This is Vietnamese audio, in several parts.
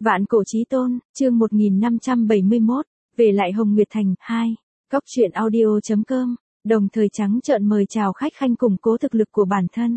Vạn cổ chí tôn, chương 1571, về lại Hồng Nguyệt Thành, 2, Góc truyện audio.com, đồng thời trắng trợn mời chào khách khanh củng cố thực lực của bản thân.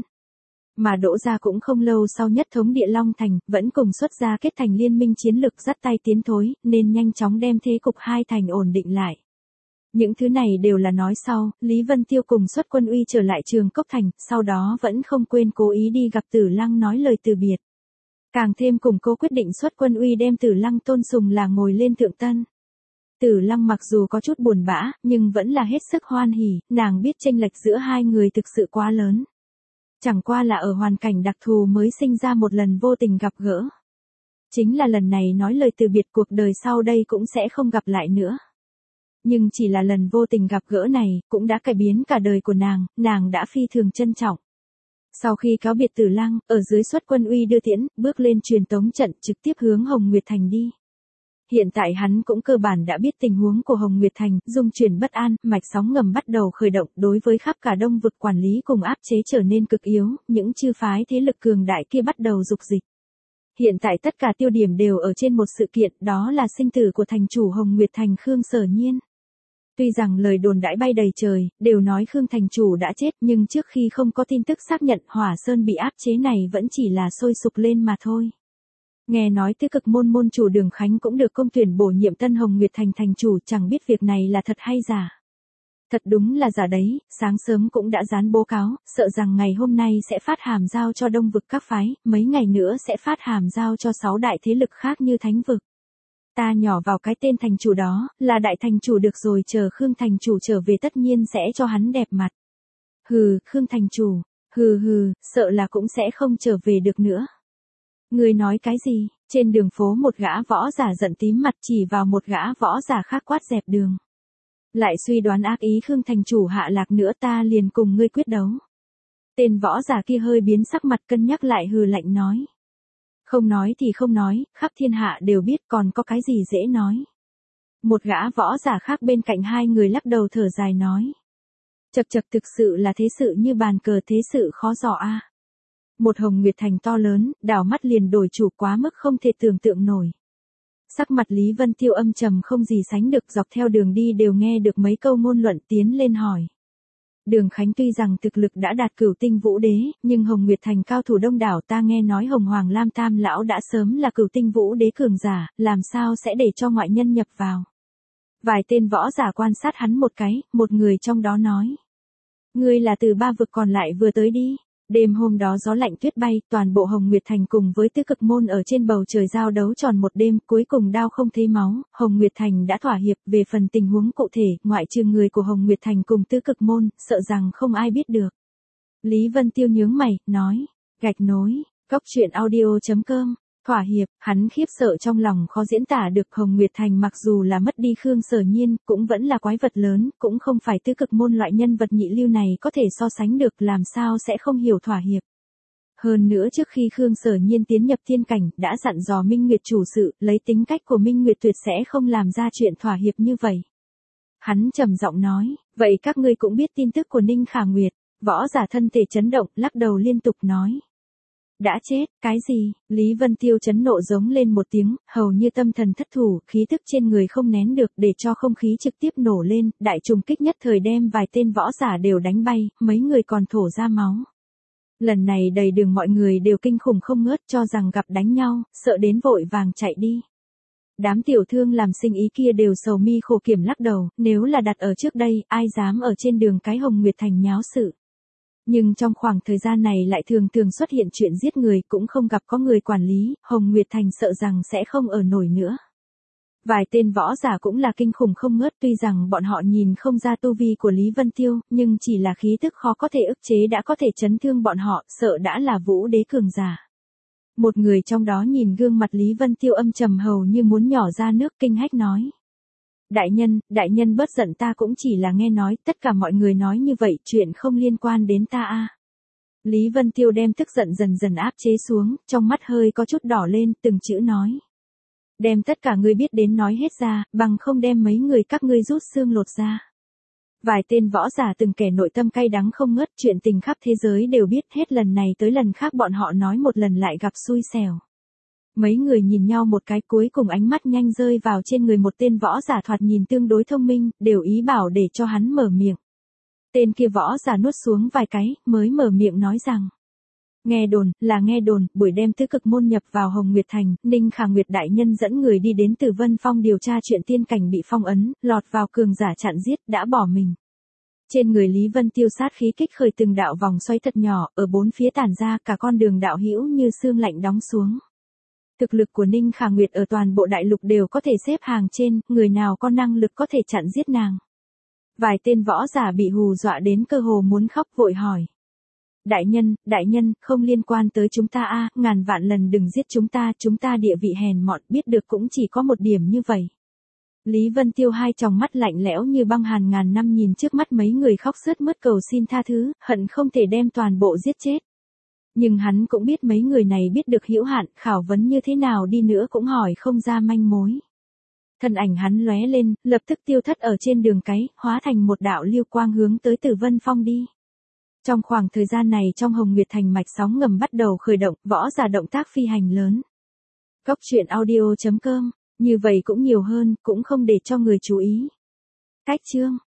Mà Đỗ gia cũng không lâu sau nhất thống Địa Long Thành, vẫn cùng xuất gia kết thành liên minh chiến lực dắt tay tiến thối, nên nhanh chóng đem thế cục hai thành ổn định lại. Những thứ này đều là nói sau, Lý Vân Tiêu cùng xuất quân uy trở lại Trường Cốc Thành, sau đó vẫn không quên cố ý đi gặp Tử Lăng nói lời từ biệt. Càng thêm củng cố quyết định xuất quân uy đem Tử Lăng tôn sùng là ngồi lên thượng tân. Tử Lăng mặc dù có chút buồn bã, nhưng vẫn là hết sức hoan hỉ, nàng biết chênh lệch giữa hai người thực sự quá lớn. Chẳng qua là ở hoàn cảnh đặc thù mới sinh ra một lần vô tình gặp gỡ. Chính là lần này nói lời từ biệt, cuộc đời sau đây cũng sẽ không gặp lại nữa. Nhưng chỉ là lần vô tình gặp gỡ này, cũng đã cải biến cả đời của nàng đã phi thường trân trọng. Sau khi cáo biệt Tử Lăng, ở dưới xuất quân uy đưa tiễn, bước lên truyền tống trận trực tiếp hướng Hồng Nguyệt Thành đi. Hiện tại hắn cũng cơ bản đã biết tình huống của Hồng Nguyệt Thành, dung chuyển bất an, mạch sóng ngầm bắt đầu khởi động, đối với khắp cả Đông vực quản lý cùng áp chế trở nên cực yếu, những chư phái thế lực cường đại kia bắt đầu dục dịch. Hiện tại tất cả tiêu điểm đều ở trên một sự kiện, đó là sinh tử của thành chủ Hồng Nguyệt Thành Khương Sở Nhiên. Tuy rằng lời đồn đãi bay đầy trời, đều nói Khương thành chủ đã chết, nhưng trước khi không có tin tức xác nhận Hỏa Sơn bị áp chế này vẫn chỉ là sôi sục lên mà thôi. Nghe nói Tứ Cực môn môn chủ Đường Khánh cũng được công tuyển bổ nhiệm tân Hồng Nguyệt Thành thành chủ, chẳng biết việc này là thật hay giả. Thật đúng là giả đấy, sáng sớm cũng đã dán bố cáo, sợ rằng ngày hôm nay sẽ phát hàm giao cho Đông vực các phái, mấy ngày nữa sẽ phát hàm giao cho 6 đại thế lực khác như Thánh vực. Ta nhỏ vào cái tên thành chủ đó, là đại thành chủ được rồi, chờ Khương thành chủ trở về tất nhiên sẽ cho hắn đẹp mặt. Hừ, Khương thành chủ, hừ, sợ là cũng sẽ không trở về được nữa. Ngươi nói cái gì? Trên đường phố một gã võ giả giận tím mặt chỉ vào một gã võ giả khác quát dẹp đường. Lại suy đoán ác ý Khương thành chủ hạ lạc nữa, ta liền cùng ngươi quyết đấu. Tên võ giả kia hơi biến sắc mặt, cân nhắc lại hừ lạnh nói. Không nói thì không nói, khắp thiên hạ đều biết, còn có cái gì dễ nói. Một gã võ giả khác bên cạnh hai người lắc đầu thở dài nói. Chậc thực sự là thế sự như bàn cờ, thế sự khó dò a. Một Hồng Nguyệt Thành to lớn, đảo mắt liền đổi chủ, quá mức không thể tưởng tượng nổi. Sắc mặt Lý Vân Tiêu âm trầm không gì sánh được, dọc theo đường đi đều nghe được mấy câu ngôn luận, tiến lên hỏi. Đường Khánh tuy rằng thực lực đã đạt cửu tinh vũ đế, nhưng Hồng Nguyệt Thành cao thủ đông đảo, ta nghe nói Hồng Hoàng Lam Tam lão đã sớm là cửu tinh vũ đế cường giả, làm sao sẽ để cho ngoại nhân nhập vào. Vài tên võ giả quan sát hắn một cái, một người trong đó nói. Ngươi là từ 3 vực còn lại vừa tới đi. Đêm hôm đó gió lạnh tuyết bay, toàn bộ Hồng Nguyệt Thành cùng với Tứ Cực môn ở trên bầu trời giao đấu tròn một đêm, cuối cùng đao không thấy máu, Hồng Nguyệt Thành đã thỏa hiệp. Về phần tình huống cụ thể, ngoại trừ người của Hồng Nguyệt Thành cùng Tứ Cực môn, sợ rằng không ai biết được. Lý Vân Tiêu nhướng mày, nói, gạch nối, Góc truyện audio.com. Thỏa hiệp, hắn khiếp sợ trong lòng khó diễn tả được. Hồng Nguyệt Thành mặc dù là mất đi Khương Sở Nhiên, cũng vẫn là quái vật lớn, cũng không phải Tứ Cực môn loại nhân vật nhị lưu này có thể so sánh được, làm sao sẽ không hiểu thỏa hiệp. Hơn nữa trước khi Khương Sở Nhiên tiến nhập thiên cảnh, đã dặn dò Minh Nguyệt chủ sự, lấy tính cách của Minh Nguyệt tuyệt sẽ không làm ra chuyện thỏa hiệp như vậy. Hắn trầm giọng nói, vậy các ngươi cũng biết tin tức của Ninh Khả Nguyệt. Võ giả thân thể chấn động, lắc đầu liên tục nói. Đã chết, cái gì? Lý Vân Tiêu chấn nộ giống lên một tiếng, hầu như tâm thần thất thủ, khí tức trên người không nén được, để cho không khí trực tiếp nổ lên, đại trùng kích nhất thời đem vài tên võ giả đều đánh bay, mấy người còn thổ ra máu. Lần này đầy đường mọi người đều kinh khủng không ngớt, cho rằng gặp đánh nhau, sợ đến vội vàng chạy đi. Đám tiểu thương làm sinh ý kia đều sầu mi khổ kiểm lắc đầu, nếu là đặt ở trước đây, ai dám ở trên đường cái Hồng Nguyệt Thành nháo sự. Nhưng trong khoảng thời gian này lại thường xuất hiện chuyện giết người, cũng không gặp có người quản lý, Hồng Nguyệt Thành sợ rằng sẽ không ở nổi nữa. Vài tên võ giả cũng là kinh khủng không ngớt, tuy rằng bọn họ nhìn không ra tu vi của Lý Vân Tiêu, nhưng chỉ là khí tức khó có thể ức chế đã có thể chấn thương bọn họ, sợ đã là vũ đế cường giả. Một người trong đó nhìn gương mặt Lý Vân Tiêu âm trầm hầu như muốn nhỏ ra nước, kinh hách nói. Đại nhân bớt giận, ta cũng chỉ là nghe nói, tất cả mọi người nói như vậy, chuyện không liên quan đến ta a. Lý Vân Tiêu đem tức giận dần dần áp chế xuống, trong mắt hơi có chút đỏ lên, từng chữ nói. Đem tất cả ngươi biết đến nói hết ra, bằng không đem mấy người các ngươi rút xương lột ra. Vài tên võ giả từng kẻ nội tâm cay đắng không ngớt, chuyện tình khắp thế giới đều biết, hết lần này tới lần khác bọn họ nói một lần lại gặp xui xẻo. Mấy người nhìn nhau một cái, cuối cùng ánh mắt nhanh rơi vào trên người một tên võ giả thoạt nhìn tương đối thông minh, đều ý bảo để cho hắn mở miệng. Tên kia võ giả nuốt xuống vài cái, mới mở miệng nói rằng. Nghe đồn, buổi đêm tứ cực môn nhập vào Hồng Nguyệt Thành, Ninh Khả Nguyệt đại nhân dẫn người đi đến Tử Vân Phong điều tra chuyện tiên cảnh bị phong ấn, lọt vào cường giả chặn giết, đã bỏ mình. Trên người Lý Vân Tiêu sát khí kích khởi từng đạo vòng xoáy thật nhỏ, ở bốn phía tản ra, cả con đường đạo hữu như xương lạnh đóng xuống. Thực lực của Ninh Khả Nguyệt ở toàn bộ đại lục đều có thể xếp hàng trên, người nào có năng lực có thể chặn giết nàng. Vài tên võ giả bị hù dọa đến cơ hồ muốn khóc, vội hỏi. Đại nhân, không liên quan tới chúng ta a, ngàn vạn lần đừng giết chúng ta địa vị hèn mọn, biết được cũng chỉ có một điểm như vậy. Lý Vân Tiêu hai tròng mắt lạnh lẽo như băng hàn ngàn năm nhìn trước mắt mấy người khóc sướt mướt cầu xin tha thứ, hận không thể đem toàn bộ giết chết. Nhưng hắn cũng biết mấy người này biết được hữu hạn, khảo vấn như thế nào đi nữa cũng hỏi không ra manh mối. Thân ảnh hắn lóe lên, lập tức tiêu thất ở trên đường cái, hóa thành một đạo lưu quang hướng tới Tử Vân Phong đi. Trong khoảng thời gian này trong Hồng Nguyệt Thành mạch sóng ngầm bắt đầu khởi động, võ giả động tác phi hành lớn. Góc truyện audio.com, như vậy cũng nhiều hơn, cũng không để cho người chú ý. Cách chương